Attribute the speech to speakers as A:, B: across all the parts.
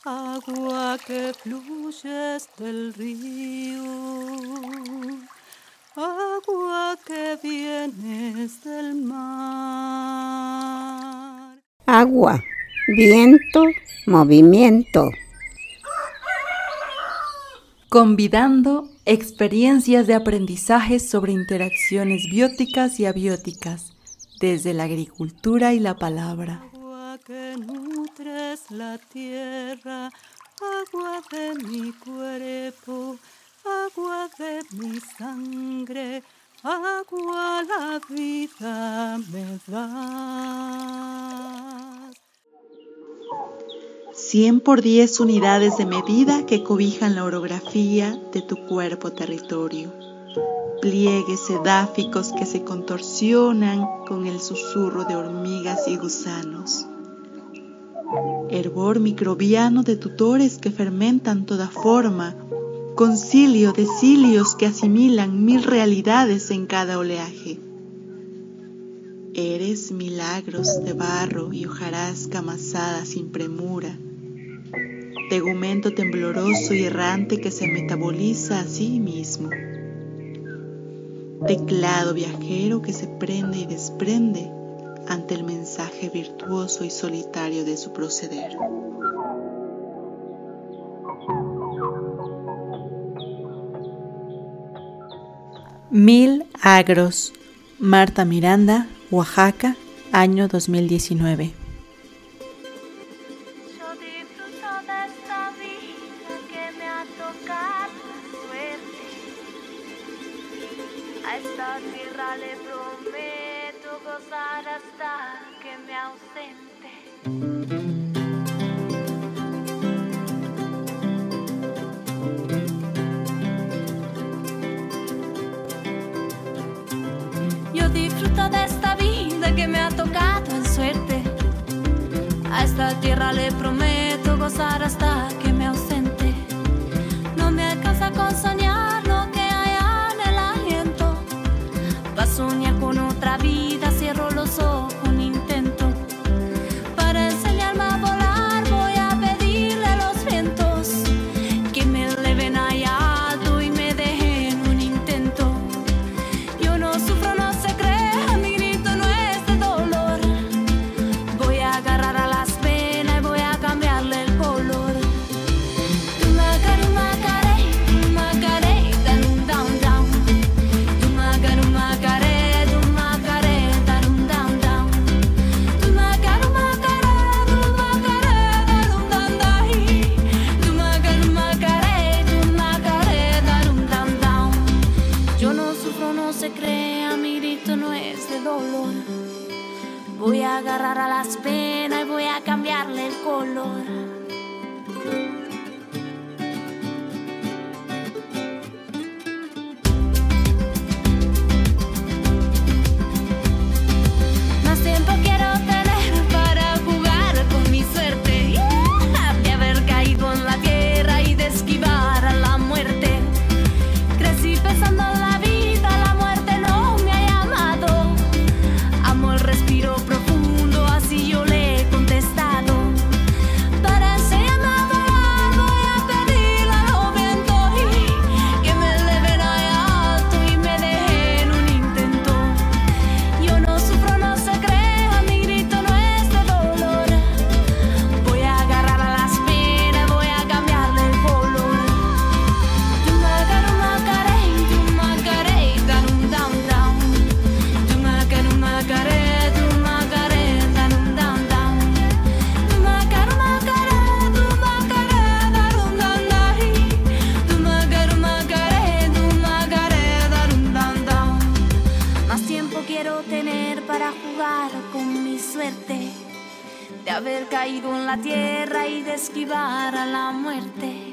A: agua que fluyes del río, agua que vienes del mar.
B: Agua, viento, movimiento.
C: Convidando experiencias de aprendizaje sobre interacciones bióticas y abióticas, desde la agricultura y la palabra.
A: Agua que nutres la tierra, agua de mi cuerpo, agua de mi sangre, agua la vida me das.
D: 100x10 unidades de medida que cobijan la orografía de tu cuerpo territorio. Pliegues edáficos que se contorsionan con el susurro de hormigas y gusanos. Hervor microbiano de tutores que fermentan toda forma, concilio de cilios que asimilan 1000 realidades en cada oleaje. Eres milagros de barro y hojarasca amasada sin premura, tegumento tembloroso y errante que se metaboliza a sí mismo, teclado viajero que se prende y desprende ante el mensaje virtuoso y solitario de su proceder.
C: Mil agros. Marta Miranda, Oaxaca, año 2019.
E: Yo disfruto de esta vida que me ha tocado suerte. A esta tierra le prometo gozar hasta que me ausente. Yo disfruto de esta vida que me ha tocado en suerte. A esta tierra le prometo gozar hasta que me ausente. No me alcanza con soñar lo que hay en el aliento. Pa' soñar con otra vida cierro los ojos un intento. Para enseñarme a volar voy a pedirle a los vientos que me eleven allá alto y me dejen un intento. Yo no sufro, no se crea, mi grito no es de dolor. Voy a agarrar a las penas y voy a cambiarle el color. Yo no sufro, no se crea, mi grito no es de dolor. Voy a agarrar a las penas y voy a cambiarle el color. Más tiempo quiero tener para jugar con mi suerte, de haber caído en la tierra y de esquivar a la muerte. Crecí pensando en la vida, la muerte no me ha llamado. Amo el respiro profundo, así yo le he contestado. Para enseñarme a volar voy a pedirle a los vientos que me eleven allá alto y me dejen un intento. Yo no sufro, no se crea, mi grito no es de dolor. Voy a agarrar a las penas, voy a cambiarle el color. Más tiempo quiero tener para jugar con mi suerte, de haber caído en la tierra y de esquivar a la muerte.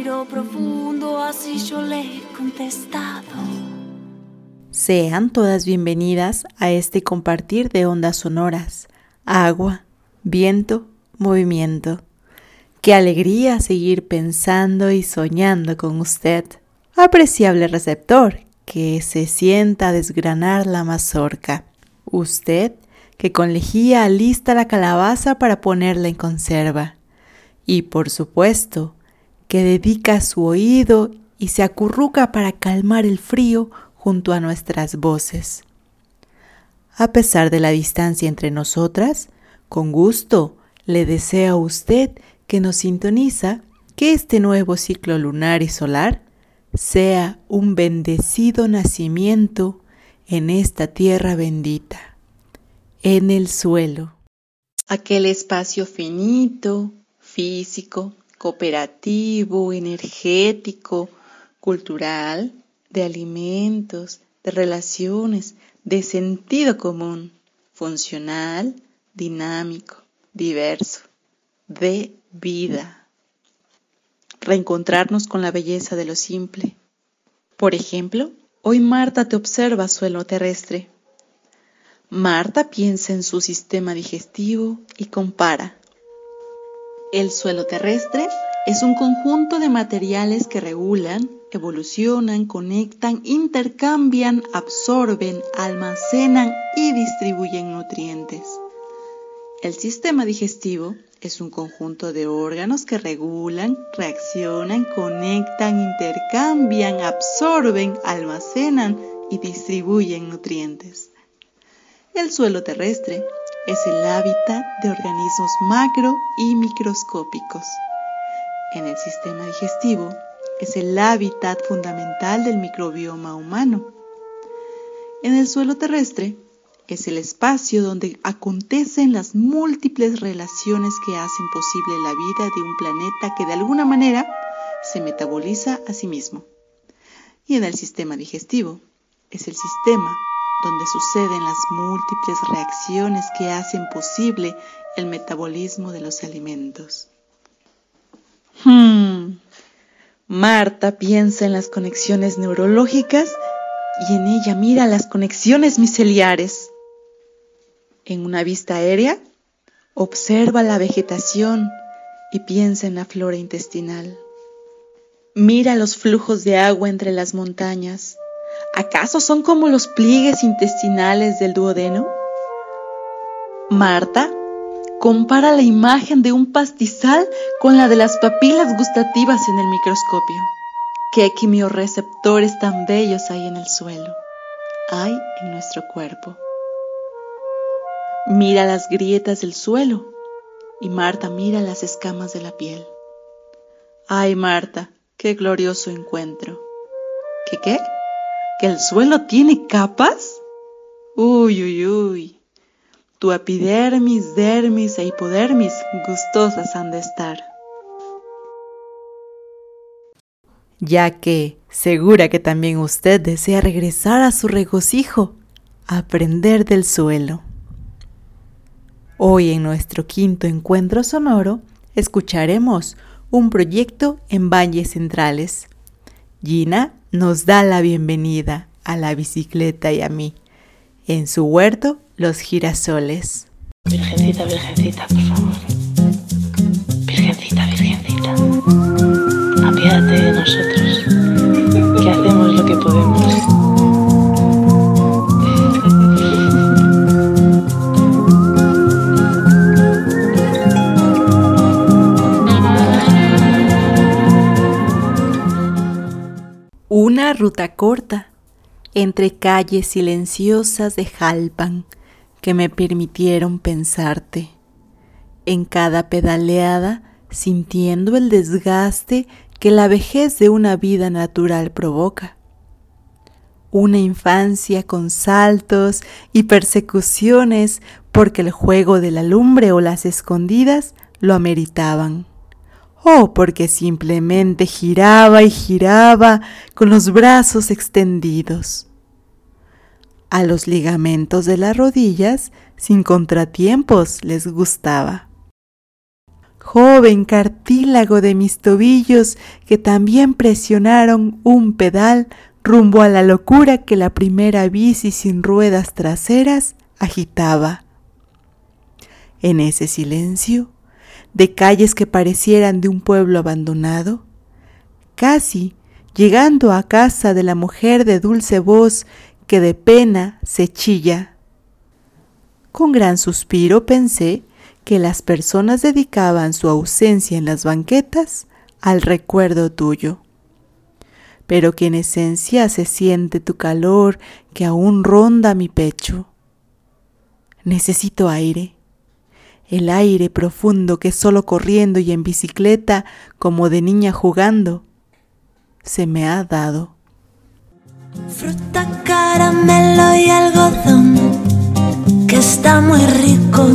E: respiro profundo, así yo le he contestado.
C: Sean todas bienvenidas a este compartir de ondas sonoras, agua, viento, movimiento. Qué alegría seguir pensando y soñando con usted, apreciable receptor que se sienta a desgranar la mazorca. Usted que con lejía alista la calabaza para ponerla en conserva. Y por supuesto, que dedica su oído y se acurruca para calmar el frío junto a nuestras voces. A pesar de la distancia entre nosotras, con gusto le deseo a usted que nos sintoniza que este nuevo ciclo lunar y solar sea un bendecido nacimiento en esta tierra bendita, en el suelo.
D: Aquel espacio finito, físico, cooperativo, energético, cultural, de alimentos, de relaciones, de sentido común, funcional, dinámico, diverso, de vida. Reencontrarnos con la belleza de lo simple. Por ejemplo, hoy Marta te observa suelo terrestre. Marta piensa en su sistema digestivo y compara. El suelo terrestre es un conjunto de materiales que regulan, evolucionan, conectan, intercambian, absorben, almacenan y distribuyen nutrientes. El sistema digestivo es un conjunto de órganos que regulan, reaccionan, conectan, intercambian, absorben, almacenan y distribuyen nutrientes. El suelo terrestre es el hábitat de organismos macro y microscópicos. En el sistema digestivo es el hábitat fundamental del microbioma humano. En el suelo terrestre es el espacio donde acontecen las múltiples relaciones que hacen posible la vida de un planeta que de alguna manera se metaboliza a sí mismo. Y en el sistema digestivo es el sistema donde suceden las múltiples reacciones que hacen posible el metabolismo de los alimentos. Marta piensa en las conexiones neurológicas y en ella mira las conexiones miceliares. En una vista aérea, observa la vegetación y piensa en la flora intestinal. Mira los flujos de agua entre las montañas. ¿Acaso son como los pliegues intestinales del duodeno? Marta compara la imagen de un pastizal con la de las papilas gustativas en el microscopio. ¿Qué quimiorreceptores tan bellos hay en el suelo? Hay en nuestro cuerpo. Mira las grietas del suelo y Marta mira las escamas de la piel. ¡Ay, Marta! ¡Qué glorioso encuentro! ¿Qué? ¿Que el suelo tiene capas? Uy. Tu epidermis, dermis e hipodermis gustosas han de estar.
C: Ya que segura que también usted desea regresar a su regocijo, aprender del suelo. Hoy en nuestro quinto encuentro sonoro escucharemos un proyecto en Valles Centrales. Gina nos da la bienvenida a la bicicleta y a mí. En su huerto, los girasoles.
F: Virgencita, virgencita, por favor. Virgencita, virgencita. Apiádate de nosotros, que hacemos lo que podemos.
C: Una ruta corta entre calles silenciosas de Jalpan que me permitieron pensarte. En cada pedaleada, sintiendo el desgaste que la vejez de una vida natural provoca. Una infancia con saltos y persecuciones porque el juego de la lumbre o las escondidas lo ameritaban. O porque simplemente giraba y giraba con los brazos extendidos. A los ligamentos de las rodillas, sin contratiempos, les gustaba. joven cartílago de mis tobillos que también presionaron un pedal rumbo a la locura que la primera bici sin ruedas traseras agitaba. En ese silencio, de calles que parecieran de un pueblo abandonado, casi llegando a casa de la mujer de dulce voz que de pena se chilla. Con gran suspiro pensé que las personas dedicaban su ausencia en las banquetas al recuerdo tuyo, pero que en esencia se siente tu calor que aún ronda mi pecho. Necesito aire, el aire profundo que solo corriendo y en bicicleta, como de niña jugando, se me ha dado.
G: Fruta, caramelo y algodón, que está muy rico.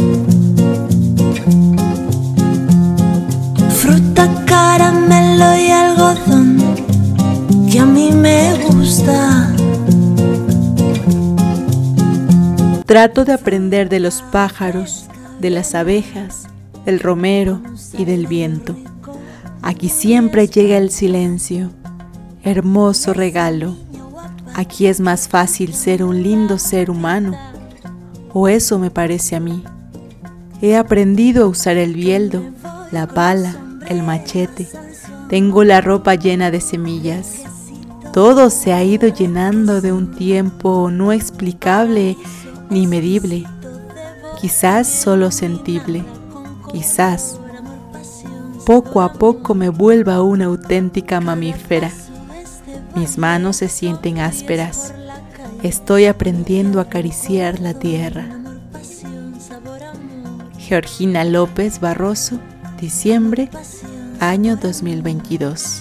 G: Fruta, caramelo y algodón, que a mí me gusta.
C: Trato de aprender de los pájaros, de las abejas, del romero y del viento. Aquí siempre llega el silencio, hermoso regalo. Aquí es más fácil ser un lindo ser humano, o eso me parece a mí. He aprendido a usar el bieldo, la pala, el machete. Tengo la ropa llena de semillas. Todo se ha ido llenando de un tiempo no explicable ni medible, quizás solo sentible, quizás poco a poco me vuelva una auténtica mamífera. Mis manos se sienten ásperas, estoy aprendiendo a acariciar la tierra. Georgina López Barroso, diciembre, año 2022.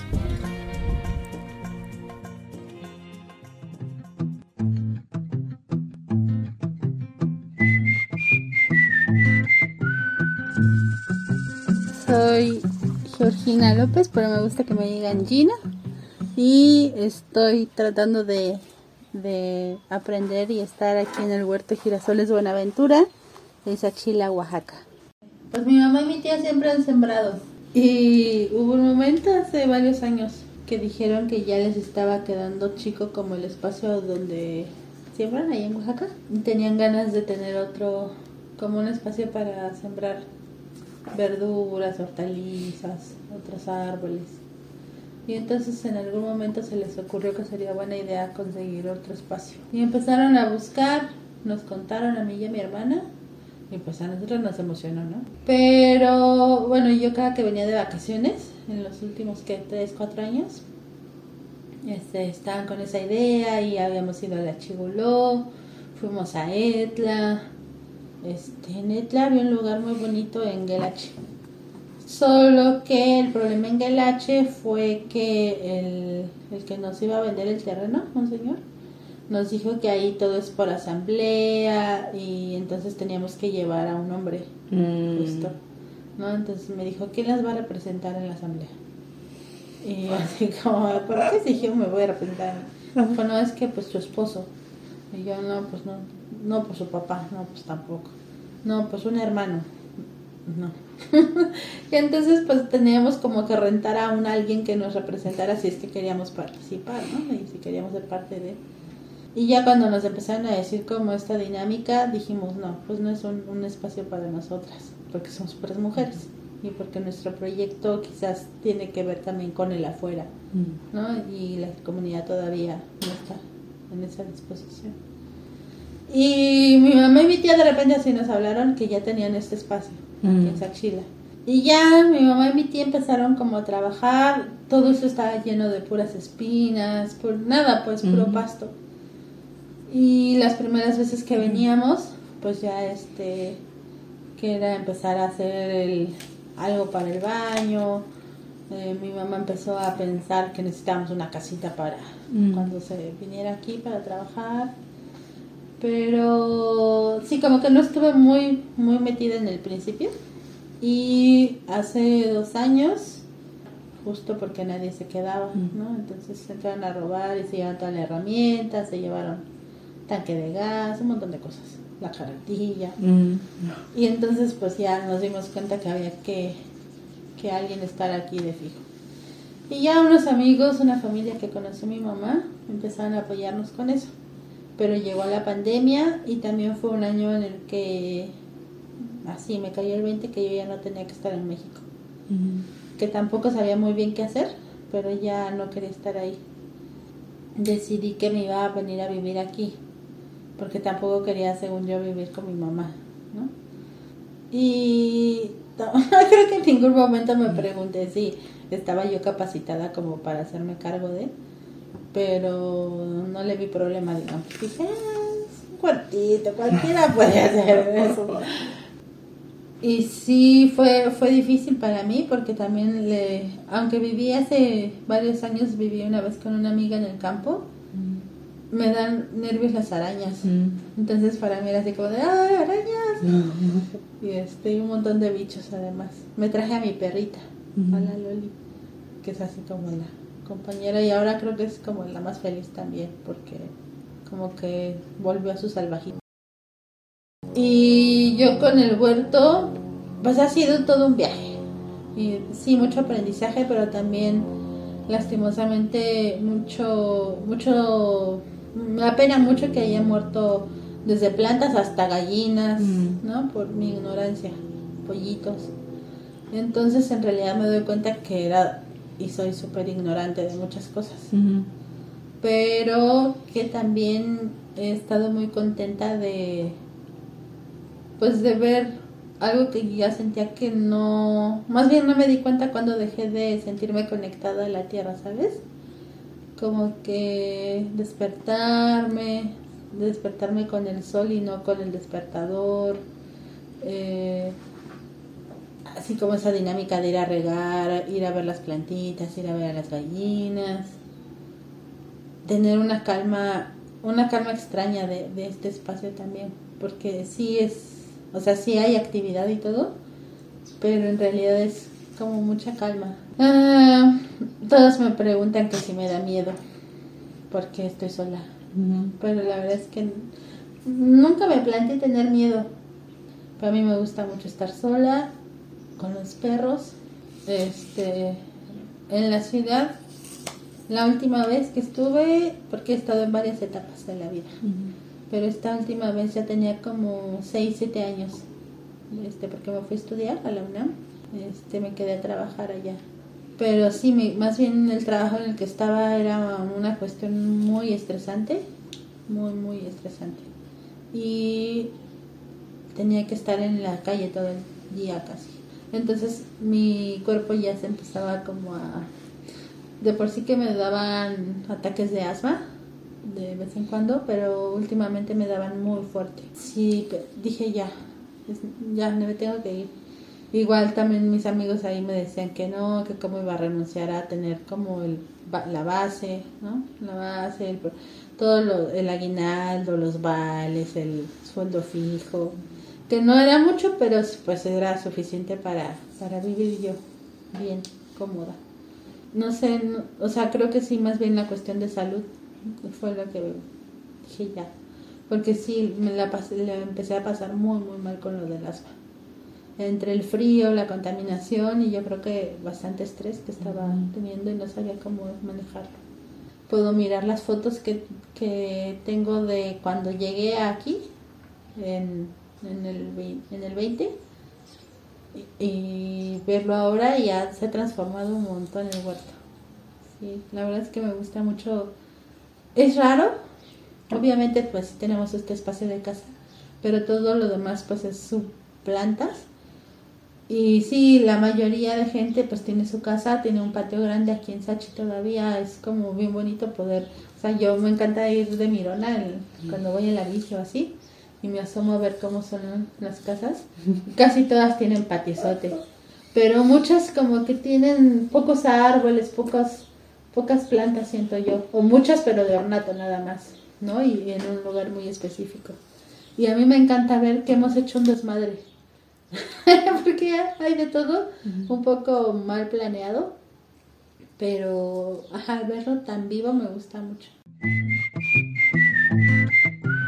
H: Soy Georgina López, pero me gusta que me digan Gina. Y estoy tratando de aprender y estar aquí en el Huerto Girasoles Buenaventura, en Ixachila, Oaxaca. Pues mi mamá y mi tía siempre han sembrado. Y hubo un momento hace varios años que dijeron que ya les estaba quedando chico como el espacio donde siembran ahí en Oaxaca. Y tenían ganas de tener otro, como un espacio para sembrar verduras, hortalizas, otros árboles. Y entonces en algún momento se les ocurrió que sería buena idea conseguir otro espacio. Y empezaron a buscar, nos contaron a mí y a mi hermana, y pues a nosotros nos emocionó, ¿no? Pero bueno, yo cada que venía de vacaciones, en los últimos 3-4 años, estaban con esa idea y habíamos ido a la Chiguló, fuimos a Etla. En Etla había un lugar muy bonito en Guelache. Solo que el problema en Guelache fue que el que nos iba a vender el terreno, un señor, nos dijo que ahí todo es por asamblea y entonces teníamos que llevar a un hombre justo, ¿no? Entonces me dijo, ¿quién las va a representar en la asamblea? Y así como, ¿por qué? Si yo me voy a representar. Pues no, es que pues tu esposo. Y yo, no, pues su papá, no, pues tampoco. No, pues un hermano. No. Y entonces pues teníamos como que rentar a alguien que nos representara si es que queríamos participar, ¿no? Y si queríamos ser parte de... Y ya cuando nos empezaron a decir como esta dinámica, dijimos no, pues no es un espacio para nosotras, porque somos puras mujeres y porque nuestro proyecto quizás tiene que ver también con el afuera, ¿no? Y la comunidad todavía no está en esa disposición. Y mi mamá y mi tía de repente así nos hablaron que ya tenían este espacio aquí en Ixachila. Y ya mi mamá y mi tía empezaron como a trabajar, todo eso estaba lleno de puras espinas, puro pasto. Y las primeras veces que veníamos, pues ya que era empezar a hacer algo para el baño. Mi mamá empezó a pensar que necesitábamos una casita para cuando se viniera aquí para trabajar. Pero sí, como que no estuve muy, muy metida en el principio. Y hace 2 años, justo porque nadie se quedaba, ¿no? Entonces se entraron a robar y se llevaron toda la herramienta, se llevaron tanque de gas, un montón de cosas, la carretilla. Y entonces pues ya nos dimos cuenta que había que alguien estar aquí de fijo. Y ya unos amigos, una familia que conoció mi mamá, empezaron a apoyarnos con eso. Pero llegó la pandemia y también fue un año en el que así me cayó el 20 que yo ya no tenía que estar en México. Que tampoco sabía muy bien qué hacer, pero ya no quería estar ahí. Decidí que me iba a venir a vivir aquí, porque tampoco quería, según yo, vivir con mi mamá, ¿no? Y creo que en ningún momento me pregunté si estaba yo capacitada como para hacerme cargo de, pero no le vi problema, digamos. Dije, es un cuartito, cualquiera puede hacer eso. Y sí, fue difícil para mí porque también aunque viví hace varios años, viví una vez con una amiga en el campo, me dan nervios las arañas. Entonces para mí era así como de, ¡ay, arañas! Y un montón de bichos además. Me traje a mi perrita, a la Loli, que es así como la compañera, y ahora creo que es como la más feliz también, porque como que volvió a su salvajismo. Y yo con el huerto, pues ha sido todo un viaje. Y sí, mucho aprendizaje, pero también lastimosamente mucho, me apena mucho que haya muerto desde plantas hasta gallinas, ¿no? Por mi ignorancia, pollitos. Entonces en realidad me doy cuenta que y soy súper ignorante de muchas cosas. Pero que también he estado muy contenta de ver algo que ya sentía que no, más bien no me di cuenta cuando dejé de sentirme conectada a la tierra, ¿sabes? Como que despertarme con el sol y no con el despertador, así como esa dinámica de ir a regar, ir a ver las plantitas, ir a ver a las gallinas, tener una calma extraña de este espacio también, porque sí sí hay actividad y todo, pero en realidad es como mucha calma. Todos me preguntan que si me da miedo porque estoy sola, pero la verdad es que nunca me planteé tener miedo. Para mí me gusta mucho estar sola con los perros. En la ciudad, la última vez que estuve, porque he estado en varias etapas de la vida, pero esta última vez ya tenía como 6-7 años, porque me fui a estudiar a la UNAM, me quedé a trabajar allá. Pero sí, más bien el trabajo en el que estaba era una cuestión muy estresante, muy, muy estresante. Y tenía que estar en la calle todo el día casi. Entonces mi cuerpo ya se empezaba como de por sí que me daban ataques de asma de vez en cuando, pero últimamente me daban muy fuerte. Sí, dije ya me tengo que ir. Igual también mis amigos ahí me decían que no, que cómo iba a renunciar a tener como la base, ¿no? La base, todo el aguinaldo, los vales, el sueldo fijo, que no era mucho, pero pues era suficiente para vivir yo bien, cómoda. No sé, creo que sí, más bien la cuestión de salud fue lo que dije ya, porque sí, le empecé a pasar muy, muy mal con lo del asma. Entre el frío, la contaminación y yo creo que bastante estrés que estaba teniendo y no sabía cómo manejarlo. Puedo mirar las fotos que tengo de cuando llegué aquí en el 20 y verlo ahora, y ya se ha transformado un montón el huerto. Sí, la verdad es que me gusta mucho. Es raro, obviamente pues tenemos este espacio de casa, pero todo lo demás pues es plantas. Y sí, la mayoría de gente pues tiene su casa, tiene un patio grande aquí en Sachi todavía, es como bien bonito poder, yo me encanta ir de mirona cuando voy en la bici o así, y me asomo a ver cómo son las casas. Casi todas tienen patiozote, pero muchas como que tienen pocos árboles, pocas plantas, siento yo, o muchas pero de ornato nada más, ¿no? Y en un lugar muy específico. Y a mí me encanta ver que hemos hecho un desmadre. Porque hay de todo, un poco mal planeado, pero verlo tan vivo me gusta mucho.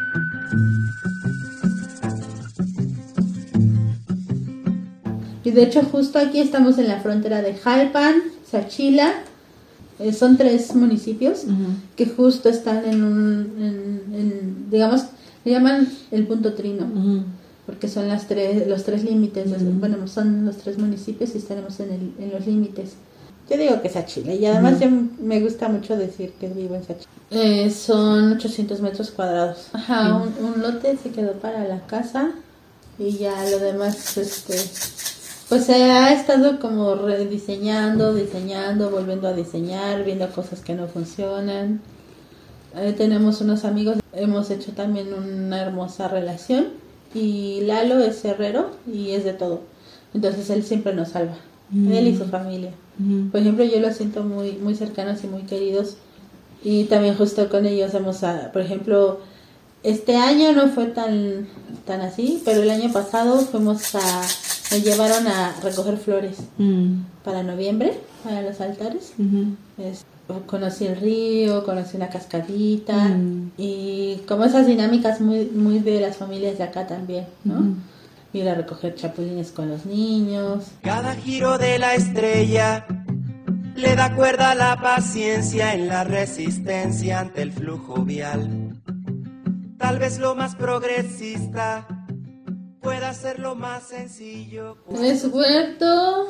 H: Y de hecho justo aquí estamos en la frontera de Jalpan, Xachila. Son 3 municipios que justo están digamos, le llaman el punto trino, porque son los 3 límites, bueno, son los 3 municipios y estaremos en los límites. Yo digo que es Xachila y además yo me gusta mucho decir que vivo en Xachila. Son 800 metros cuadrados. Ajá, un lote se quedó para la casa y ya lo demás, pues se ha estado como rediseñando, volviendo a diseñar, viendo cosas que no funcionan. Tenemos unos amigos, hemos hecho también una hermosa relación y Lalo es herrero y es de todo. Entonces él siempre nos salva, él y su familia. Por ejemplo, yo los siento muy, muy cercanos y muy queridos y también justo con ellos por ejemplo, este año no fue tan así, pero el año pasado me llevaron a recoger flores para noviembre, para los altares. Conocí el río, conocí una cascadita y como esas dinámicas muy, muy de las familias de acá también, ¿no? Ir a recoger chapulines con los niños.
I: Cada giro de la estrella le da cuerda a la paciencia en la resistencia ante el flujo vial. Tal vez lo más progresista pueda ser lo más sencillo.
H: Es huerto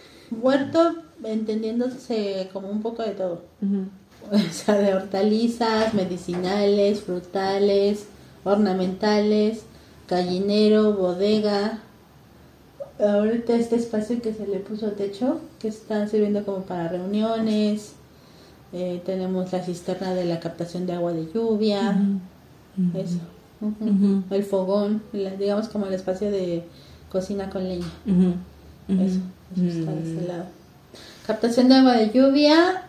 H: entendiéndose como un poco de todo. O sea, de hortalizas, medicinales, frutales, ornamentales, gallinero, bodega. Ahorita este espacio que se le puso techo, que está sirviendo como para reuniones. Tenemos la cisterna de la captación de agua de lluvia. Eso. El fogón, digamos como el espacio de cocina con leña. Eso está de ese lado. Captación de agua de lluvia,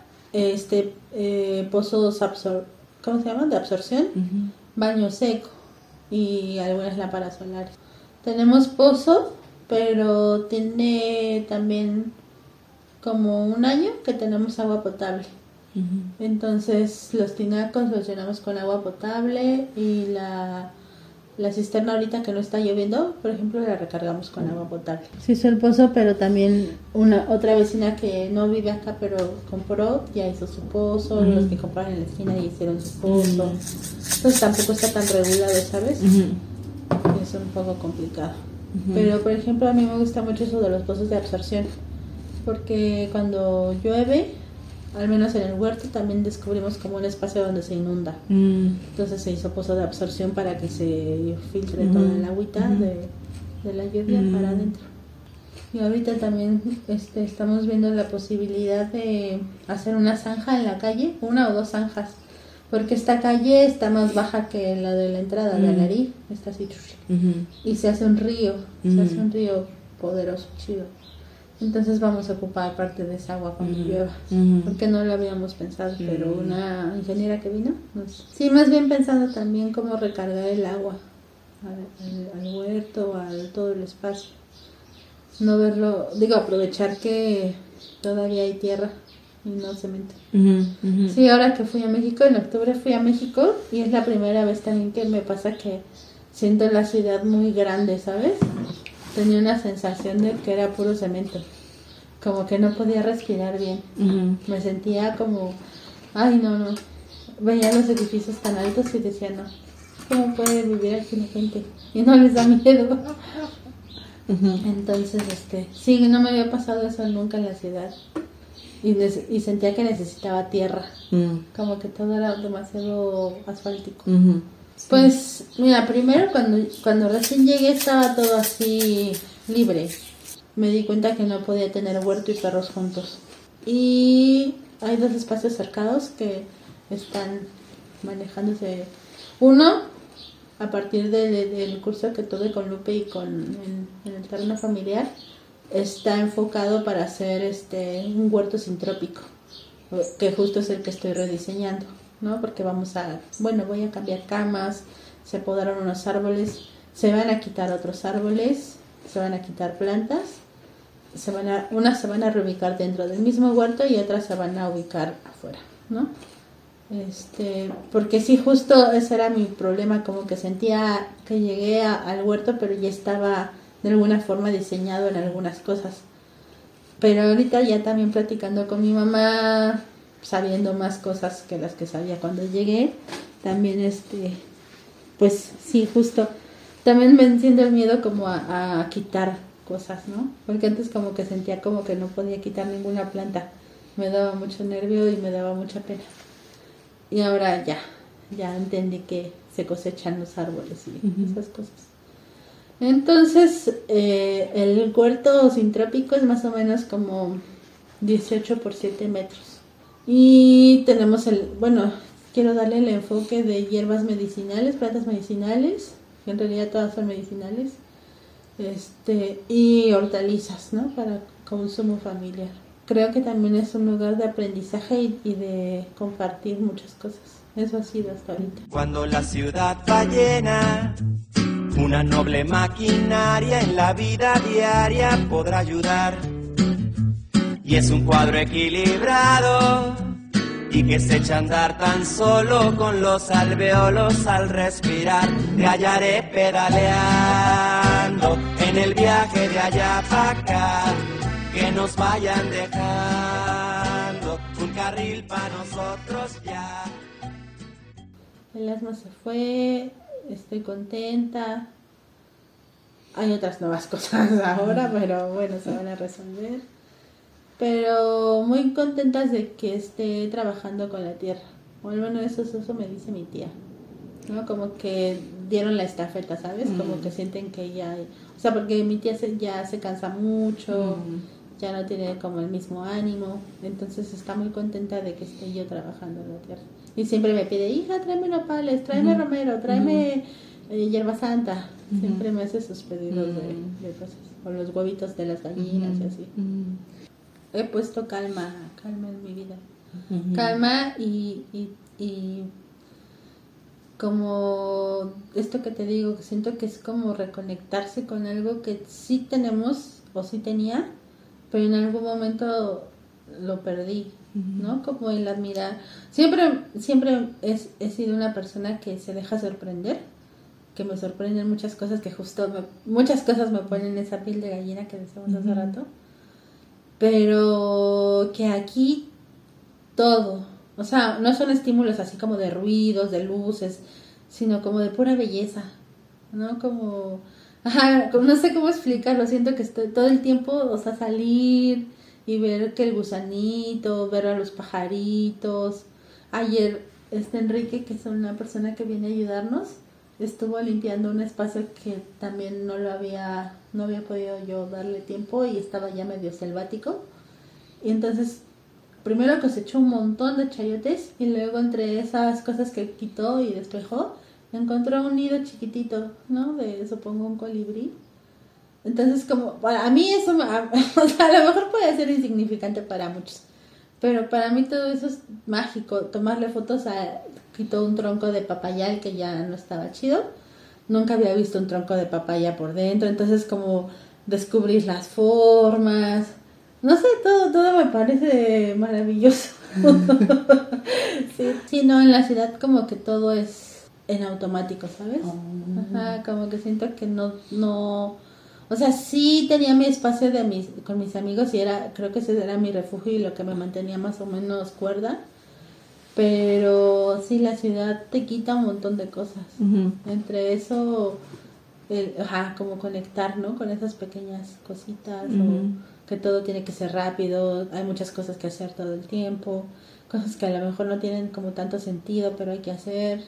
H: pozos ¿cómo se llaman? De absorción, baño seco y algunas lámparas solares. Tenemos pozo, pero tiene también como un año que tenemos agua potable. Entonces los tinacos los llenamos con agua potable y la cisterna ahorita que no está lloviendo, por ejemplo, la recargamos con agua potable. Se hizo el pozo, pero también otra vecina que no vive acá pero compró, ya hizo su pozo, los que compraron en la esquina ya hicieron su pozo. Entonces tampoco está tan regulado, ¿sabes? Es un poco complicado. Pero por ejemplo a mí me gusta mucho eso de los pozos de absorción, porque cuando llueve, al menos en el huerto, también descubrimos como un espacio donde se inunda. Entonces se hizo pozo de absorción para que se filtre toda el agüita de la lluvia para adentro. Y ahorita también estamos viendo la posibilidad de hacer una zanja en la calle, 1 o 2 zanjas, porque esta calle está más baja que la de la entrada de Alarí, está así, y se hace un río, poderoso, chido. Entonces vamos a ocupar parte de esa agua cuando llueva, porque no lo habíamos pensado, pero una ingeniera que vino, sí, más bien pensando también cómo recargar el agua al huerto, a todo el espacio, no verlo, aprovechar que todavía hay tierra y no cemento. Sí, ahora que fui a México, en octubre fui a México y es la primera vez también que me pasa que siento la ciudad muy grande, ¿sabes? Tenía una sensación de que era puro cemento, como que no podía respirar bien. Me sentía como, no, veía los edificios tan altos y decía, no, ¿cómo puede vivir aquí la gente? Y no les da miedo. Entonces, sí, no me había pasado eso nunca en la ciudad. Y sentía que necesitaba tierra, como que todo era demasiado asfáltico. Pues mira, primero cuando recién llegué estaba todo así libre. Me di cuenta que no podía tener huerto y perros juntos. Y hay 2 espacios cercados que están manejándose. Uno, a partir del curso que tuve con Lupe y en el terreno familiar, está enfocado para hacer un huerto sintrópico, que justo es el que estoy rediseñando, ¿no? Porque voy a cambiar camas, se podaron unos árboles, se van a quitar otros árboles, se van a quitar plantas, unas se van a reubicar dentro del mismo huerto y otras se van a ubicar afuera, ¿no? Porque sí, justo ese era mi problema, como que sentía que llegué al huerto pero ya estaba de alguna forma diseñado en algunas cosas. Pero ahorita ya también platicando con mi mamá, sabiendo más cosas que las que sabía cuando llegué, también pues sí, justo, también venciendo el miedo como a quitar cosas, ¿no? Porque antes como que sentía como que no podía quitar ninguna planta, me daba mucho nervio y me daba mucha pena. Y ahora ya entendí que se cosechan los árboles y esas cosas. Entonces, el huerto sintrópico es más o menos como 18 por 7 metros. Y tenemos quiero darle el enfoque de hierbas medicinales, plantas medicinales, que en realidad todas son medicinales, y hortalizas, ¿no? Para consumo familiar. Creo que también es un lugar de aprendizaje y de compartir muchas cosas. Eso ha sido hasta ahorita.
I: Cuando la ciudad va llena, una noble maquinaria en la vida diaria podrá ayudar. Y es un cuadro equilibrado y que se echa a andar tan solo con los alvéolos al respirar. Te hallaré pedaleando en el viaje de allá para acá, que nos vayan dejando un carril para nosotros ya.
H: El asma se fue, estoy contenta. Hay otras nuevas cosas ahora, pero bueno, se van a resolver. Pero muy contentas de que esté trabajando con la tierra. Bueno, eso me dice mi tía, ¿no? Como que dieron la estafeta, ¿sabes? Como que sienten que ya... O sea, porque mi tía ya se cansa mucho, ya no tiene como el mismo ánimo. Entonces está muy contenta de que esté yo trabajando en la tierra. Y siempre me pide, hija, tráeme nopales, tráeme romero, tráeme hierba santa. Siempre me hace sus pedidos de cosas. O los huevitos de las gallinas y así. He puesto calma en mi vida. Calma y como esto que te digo, que siento que es como reconectarse con algo que sí tenemos o sí tenía, pero en algún momento lo perdí, ¿no? Como el admirar. Siempre he sido una persona que se deja sorprender, que me sorprenden muchas cosas, que muchas cosas me ponen esa piel de gallina que decíamos hace rato, pero que aquí todo, o sea, no son estímulos así como de ruidos, de luces, sino como de pura belleza, ¿no? Como no sé cómo explicarlo, siento que estoy todo el tiempo, o sea, salir y ver que el gusanito, ver a los pajaritos. Ayer Enrique, que es una persona que viene a ayudarnos, estuvo limpiando un espacio que también no había podido yo darle tiempo y estaba ya medio selvático. Y entonces primero cosechó un montón de chayotes y luego entre esas cosas que quitó y despejó, encontró un nido chiquitito, ¿no? De, supongo, un colibrí. Entonces, como, para mí eso, o sea, a lo mejor puede ser insignificante para muchos, pero para mí todo eso es mágico. Tomarle fotos quitó un tronco de papayal que ya no estaba chido. Nunca había visto un tronco de papaya por dentro, entonces como descubrir las formas, no sé, todo me parece maravilloso. Sí, no, en la ciudad como que todo es en automático, ¿sabes? Ajá, como que siento que no, o sea, sí tenía mi espacio con mis amigos y creo que ese era mi refugio y lo que me mantenía más o menos cuerda. Pero sí, la ciudad te quita un montón de cosas. Entre eso, como conectar, ¿no? Con esas pequeñas cositas, o que todo tiene que ser rápido, hay muchas cosas que hacer todo el tiempo, cosas que a lo mejor no tienen como tanto sentido, pero hay que hacer.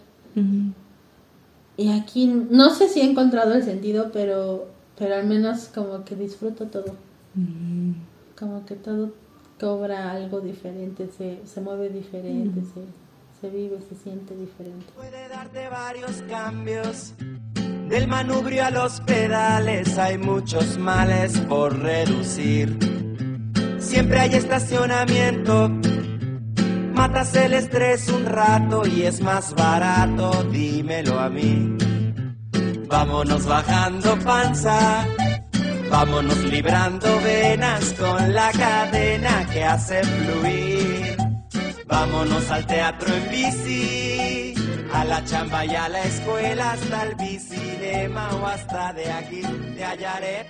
H: Y aquí, no sé si he encontrado el sentido, pero al menos como que disfruto todo. Como que todo cobra algo diferente, se mueve diferente, se vive, se siente diferente.
I: Puede darte varios cambios, del manubrio a los pedales hay muchos males por reducir. Siempre hay estacionamiento, matas el estrés un rato y es más barato, dímelo a mí. Vámonos bajando panza, vámonos librando venas con la cadena que hace fluir. Vámonos al teatro en bici, a la chamba y a la escuela, hasta el bicinema o hasta de aquí te hallaré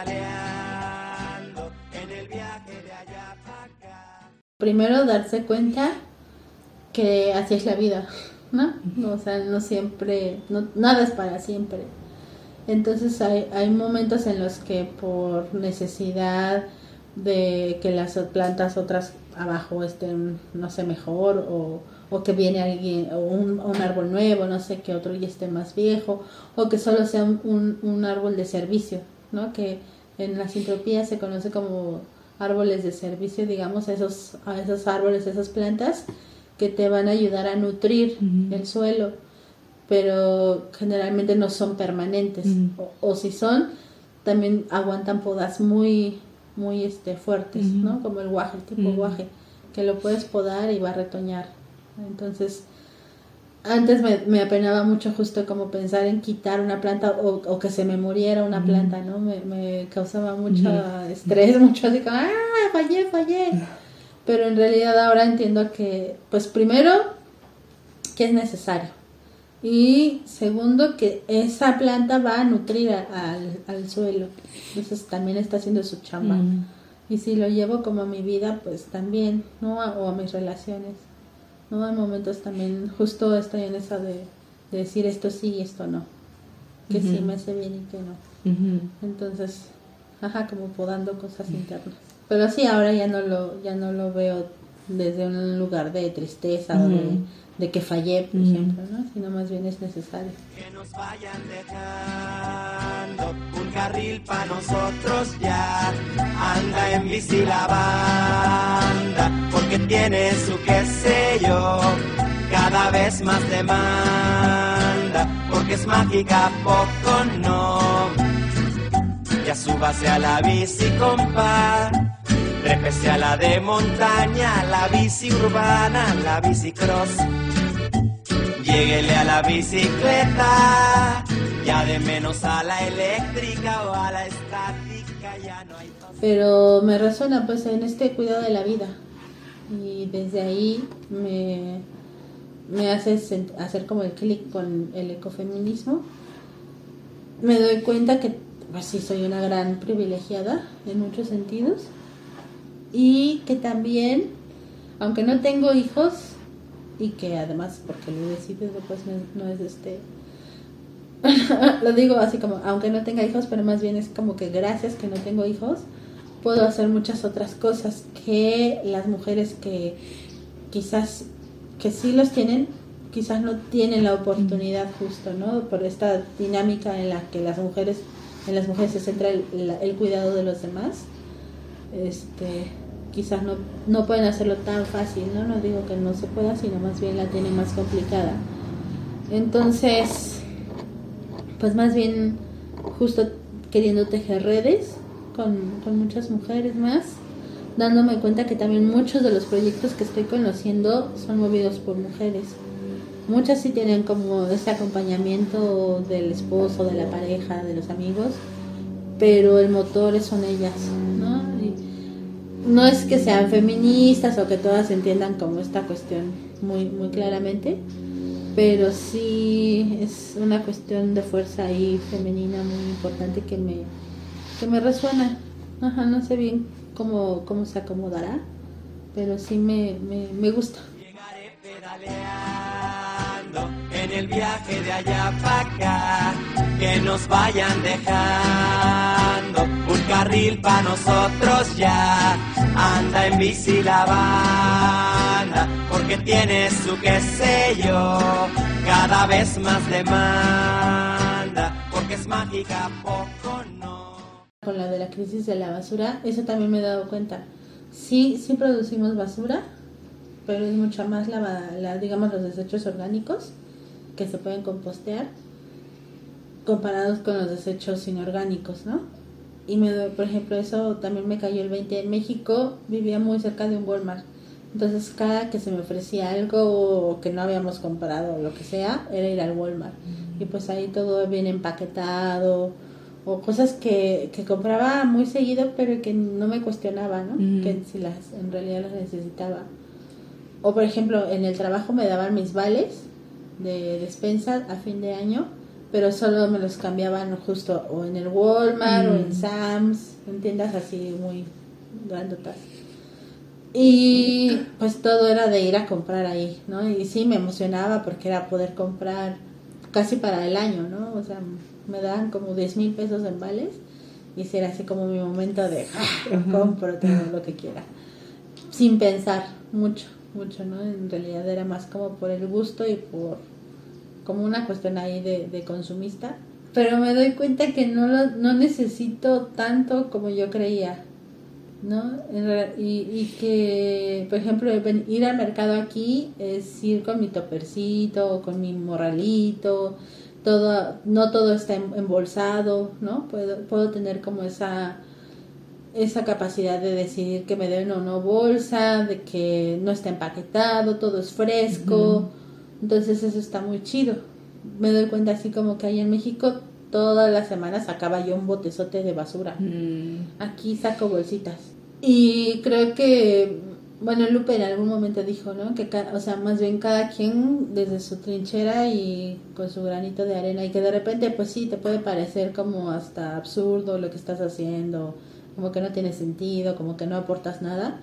I: pedaleando en el viaje de allá para acá.
H: Primero darse cuenta que así es la vida, ¿no? O sea, no siempre, nada es para siempre. Entonces hay momentos en los que por necesidad de que las plantas otras abajo estén, no sé, mejor, o que viene alguien, o un árbol nuevo, no sé, que otro ya esté más viejo, o que solo sea un árbol de servicio, ¿no? Que en la sintropía se conoce como árboles de servicio, digamos, a esos árboles, esas plantas que te van a ayudar a nutrir el suelo, pero generalmente no son permanentes, o si son, también aguantan podas muy fuertes, ¿no? Como el guaje, el tipo guaje, que lo puedes podar y va a retoñar. Entonces, antes me apenaba mucho justo como pensar en quitar una planta o que se me muriera una planta, ¿no? Me causaba mucho estrés, mucho así como, fallé. Pero en realidad ahora entiendo que, pues primero, que es necesario. Y segundo, que esa planta va a nutrir al suelo. Entonces también está haciendo su chamba. Y si lo llevo como a mi vida, pues también, ¿no? O a mis relaciones. ¿No? Hay momentos también, justo estoy en esa de decir esto sí y esto no. Que sí me hace bien y que no. Entonces, como podando cosas internas. Pero sí, ahora ya no lo veo desde un lugar de tristeza o de que fallé, por ejemplo, ¿no? Sino más bien es necesario.
I: Que nos vayan dejando un carril para nosotros ya. Anda en bici la banda, porque tiene su qué sé yo, cada vez más demanda, porque es mágica, poco no. Ya súbase a la bici, compa, trépese a la de montaña, la bici urbana, la bici cross. Lléguele a la bicicleta, ya de menos a la eléctrica o a la estática, ya no hay...
H: Pero me resuena pues en este cuidado de la vida, y desde ahí me hace hacer como el clic con el ecofeminismo. Me doy cuenta que pues sí soy una gran privilegiada en muchos sentidos, y que también, aunque no tengo hijos, y que además porque lo he decidido, pues no es lo digo así como, aunque no tenga hijos, pero más bien es como que gracias que no tengo hijos, puedo hacer muchas otras cosas que las mujeres que quizás que sí los tienen, quizás no tienen la oportunidad justo, ¿no? Por esta dinámica en la que en las mujeres se centra el cuidado de los demás. Quizás no pueden hacerlo tan fácil, ¿no? No digo que no se pueda, sino más bien la tienen más complicada. Entonces, pues más bien justo queriendo tejer redes con muchas mujeres más, dándome cuenta que también muchos de los proyectos que estoy conociendo son movidos por mujeres. Muchas sí tienen como ese acompañamiento del esposo, de la pareja, de los amigos, pero el motor son ellas, ¿no? No es que sean feministas o que todas entiendan como esta cuestión muy, muy claramente, pero sí es una cuestión de fuerza ahí femenina muy importante que me resuena. No sé bien cómo se acomodará, pero sí me gusta.
I: Llegaré pedaleando en el viaje de allá para acá, que nos vayan dejando un carril para nosotros ya. Anda en bici la banda, porque tiene su qué sé yo, cada vez más demanda, porque es mágica, poco no.
H: Con la de la crisis de la basura, eso también me he dado cuenta. Sí producimos basura, pero es mucha más digamos los desechos orgánicos que se pueden compostear comparados con los desechos inorgánicos, ¿no? Y por ejemplo, eso también me cayó el 20. En México vivía muy cerca de un Walmart. Entonces, cada que se me ofrecía algo o que no habíamos comprado o lo que sea, era ir al Walmart. Y pues ahí todo bien empaquetado, o cosas que compraba muy seguido, pero que no me cuestionaba, ¿no? Que si en realidad las necesitaba. O por ejemplo, en el trabajo me daban mis vales de despensa a fin de año, pero solo me los cambiaban justo o en el Walmart o en Sam's, en tiendas así muy grandotas. Y pues todo era de ir a comprar ahí, ¿no? Y sí, me emocionaba porque era poder comprar casi para el año, ¿no? O sea, me daban como 10,000 pesos en vales y ese era así como mi momento de compro todo lo que quiera, sin pensar mucho, ¿no? En realidad era más como por el gusto y por como una cuestión ahí de consumista, pero me doy cuenta que no necesito tanto como yo creía, ¿no? Y que, por ejemplo, ir al mercado aquí es ir con mi topercito, con mi morralito, no todo está embolsado, ¿no? Puedo tener como esa capacidad de decidir que me den o no bolsa, de que no está empaquetado, todo es fresco. Entonces eso está muy chido. Me doy cuenta así como que ahí en México todas las semanas sacaba yo un botezote de basura. Aquí saco bolsitas. Y creo que, bueno, Lupe en algún momento dijo, ¿no? Que, o sea, más bien cada quien desde su trinchera y con su granito de arena, y que de repente, pues sí, te puede parecer como hasta absurdo lo que estás haciendo, como que no tiene sentido, como que no aportas nada,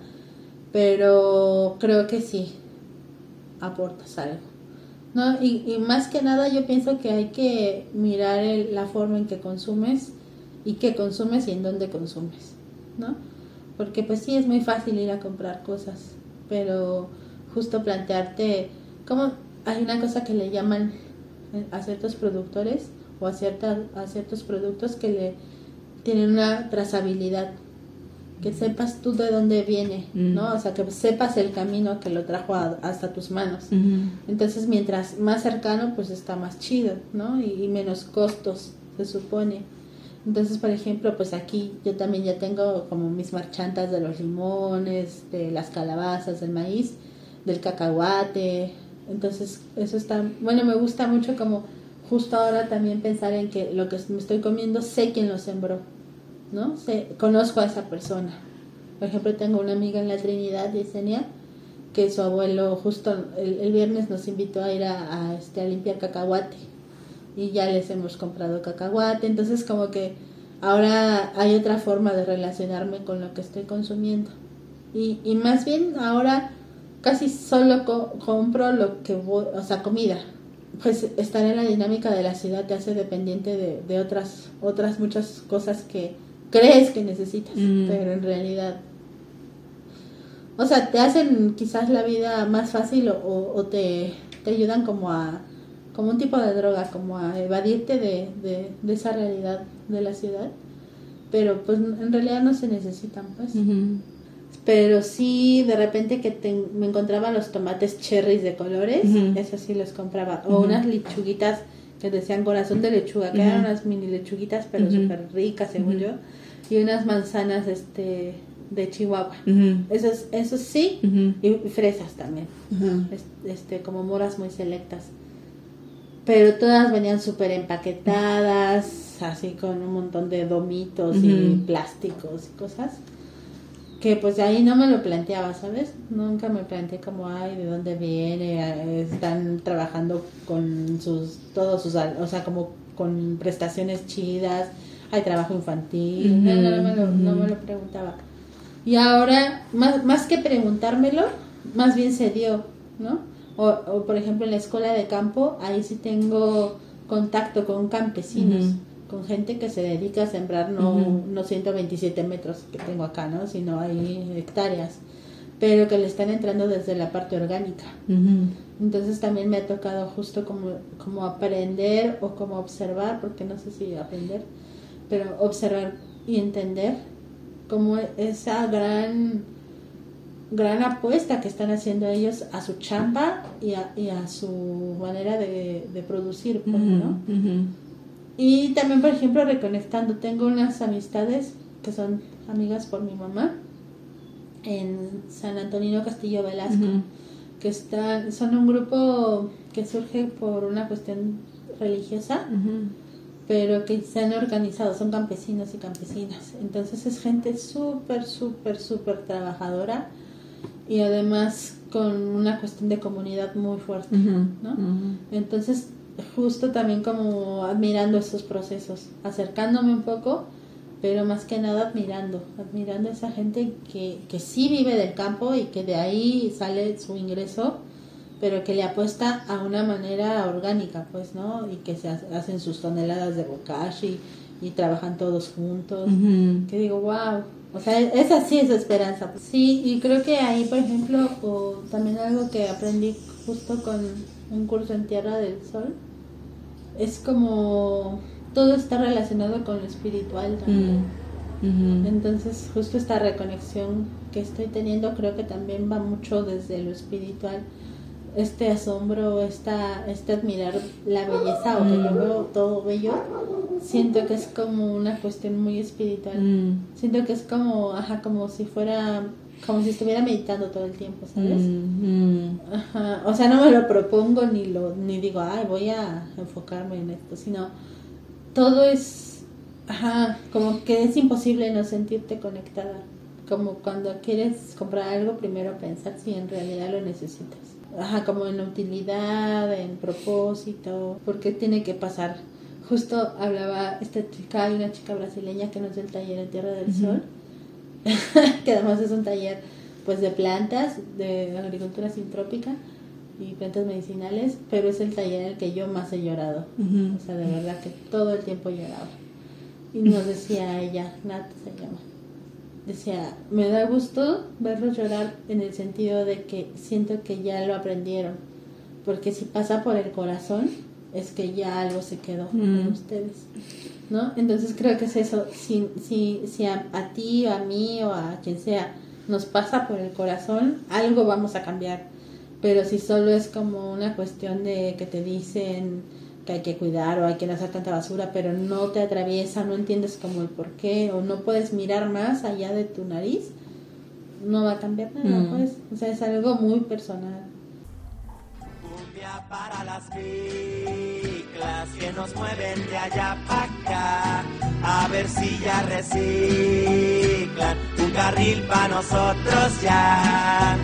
H: pero creo que sí aportas algo, ¿no? Y más que nada yo pienso que hay que mirar la forma en que consumes y qué consumes y en dónde consumes, ¿no? Porque pues sí es muy fácil ir a comprar cosas, pero justo plantearte cómo hay una cosa que le llaman a ciertos productores o a ciertos productos que le tienen una trazabilidad, que sepas tú de dónde viene, ¿no? O sea, que sepas el camino que lo trajo hasta tus manos. Entonces, mientras más cercano, pues está más chido, ¿no? Y menos costos, se supone. Entonces, por ejemplo, pues aquí yo también ya tengo como mis marchantas de los limones, de las calabazas, del maíz, del cacahuate. Entonces, eso está, bueno, me gusta mucho como justo ahora también pensar en que lo que me estoy comiendo, sé quién lo sembró, ¿no? Conozco a esa persona. Por ejemplo, tengo una amiga en la Trinidad, Yesenia, que su abuelo justo el viernes nos invitó a ir a limpiar cacahuate. Y ya les hemos comprado cacahuate, entonces como que ahora hay otra forma de relacionarme con lo que estoy consumiendo y más bien ahora casi solo compro lo que voy, o sea, comida, pues estar en la dinámica de la ciudad te hace dependiente de otras muchas cosas que crees que necesitas, pero en realidad, o sea, te hacen quizás la vida más fácil o te ayudan como un tipo de droga, como a evadirte de esa realidad de la ciudad, pero pues en realidad no se necesitan, pues. Pero sí, de repente que me encontraba los tomates cherries de colores, eso sí los compraba, o unas lechuguitas que decían corazón de lechuga, que eran unas mini lechuguitas, pero súper ricas, según yo, y unas manzanas de Chihuahua, esos sí, y fresas también, como moras muy selectas. Pero todas venían súper empaquetadas, así con un montón de domitos y plásticos y cosas, que pues ahí no me lo planteaba, ¿sabes? Nunca me planteé como, ay, ¿de dónde viene? Están trabajando con o sea, como con prestaciones chidas, hay trabajo infantil, no me lo preguntaba. Y ahora, más que preguntármelo, más bien se dio, ¿no? O por ejemplo en la escuela de campo, ahí sí tengo contacto con campesinos, con gente que se dedica a sembrar no 127 metros que tengo acá, ¿no? Sino hay hectáreas, pero que le están entrando desde la parte orgánica. Entonces también me ha tocado justo como aprender o como observar, porque no sé si aprender, pero observar y entender como esa gran apuesta que están haciendo ellos a su chamba y a su manera de producir, pues, ¿no? Y también, por ejemplo, reconectando, tengo unas amistades que son amigas por mi mamá en San Antonino Castillo Velasco, que son un grupo que surge por una cuestión religiosa, pero que se han organizado, son campesinos y campesinas. Entonces es gente súper, súper, súper trabajadora y además con una cuestión de comunidad muy fuerte, ¿no? Entonces, justo también como admirando esos procesos, acercándome un poco, pero más que nada admirando a esa gente que sí vive del campo y que de ahí sale su ingreso, pero que le apuesta a una manera orgánica, pues, ¿no? Y que se hacen sus toneladas de bokashi y trabajan todos juntos, que digo, wow, o sea, esa sí es esperanza. Sí, y creo que ahí, por ejemplo, o también algo que aprendí justo con un curso en Tierra del Sol, es como todo está relacionado con lo espiritual también. Entonces, justo esta reconexión que estoy teniendo creo que también va mucho desde lo espiritual. Este asombro, este admirar la belleza, o que yo veo todo bello, siento que es como una cuestión muy espiritual. Siento que es como, como si estuviera meditando todo el tiempo, ¿sabes? O sea, no me lo propongo ni digo, ay, voy a enfocarme en esto, sino todo es, como que es imposible no sentirte conectada. Como cuando quieres comprar algo, primero pensar si en realidad lo necesitas. Como en utilidad, en propósito, porque tiene que pasar. Justo hablaba hay una chica brasileña que nos dio el taller en Tierra del Sol, que además es un taller pues de plantas, de agricultura sintrópica y plantas medicinales, pero es el taller en el que yo más he llorado. O sea, de verdad que todo el tiempo lloraba. Y nos decía ella, Nat se llama, decía, me da gusto verlos llorar en el sentido de que siento que ya lo aprendieron, porque si pasa por el corazón es que ya algo se quedó en ustedes, ¿no? Entonces creo que es eso, si a ti o a mí o a quien sea nos pasa por el corazón, algo vamos a cambiar, pero si solo es como una cuestión de que te dicen que hay que cuidar o hay que no hacer tanta basura, pero no te atraviesa, no entiendes como el por qué, o no puedes mirar más allá de tu nariz, no va a cambiar nada, pues. O sea, es algo muy personal.
I: Cumbia para las biclas que nos mueven de allá para acá, a ver si ya reciclan un carril para nosotros ya.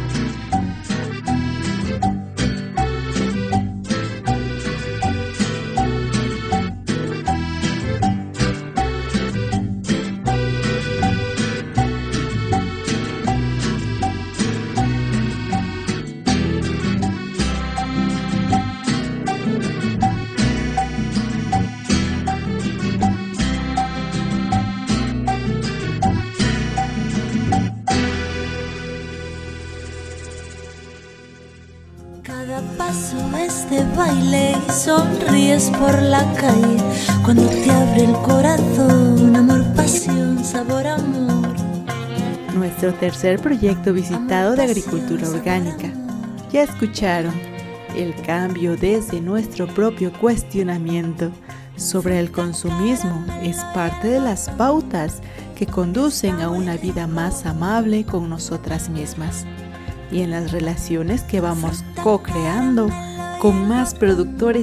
G: De baile y sonríes por la calle cuando te abre el corazón, amor, pasión, sabor, amor.
C: Nuestro tercer proyecto visitado de agricultura orgánica. Ya escucharon el cambio desde nuestro propio cuestionamiento sobre el consumismo es parte de las pautas que conducen a una vida más amable con nosotras mismas y en las relaciones que vamos co-creando con más productores.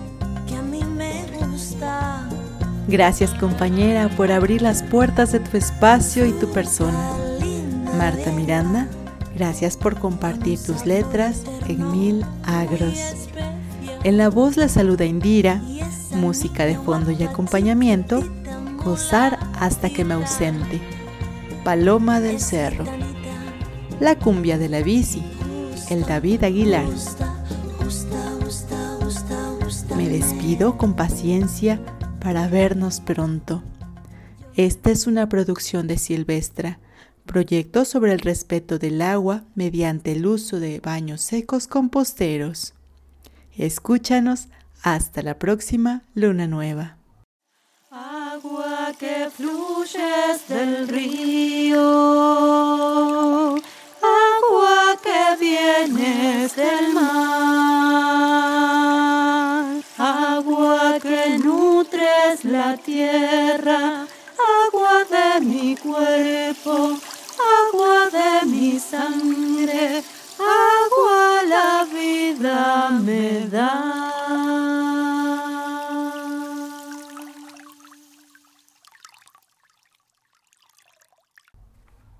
C: Gracias, compañera, por abrir las puertas de tu espacio y tu persona. Marta Miranda, gracias por compartir tus letras en 1000 agros. En la voz la saluda Indira, música de fondo y acompañamiento, Gozar hasta que me ausente, Paloma del Cerro. La cumbia de la bici, el David Aguilar. Me despido con paciencia para vernos pronto. Esta es una producción de Silvestra, proyecto sobre el respeto del agua mediante el uso de baños secos composteros. Escúchanos hasta la próxima luna nueva.
A: Agua que fluyes del río, agua que vienes del mar, agua que nutres la tierra, agua de mi cuerpo,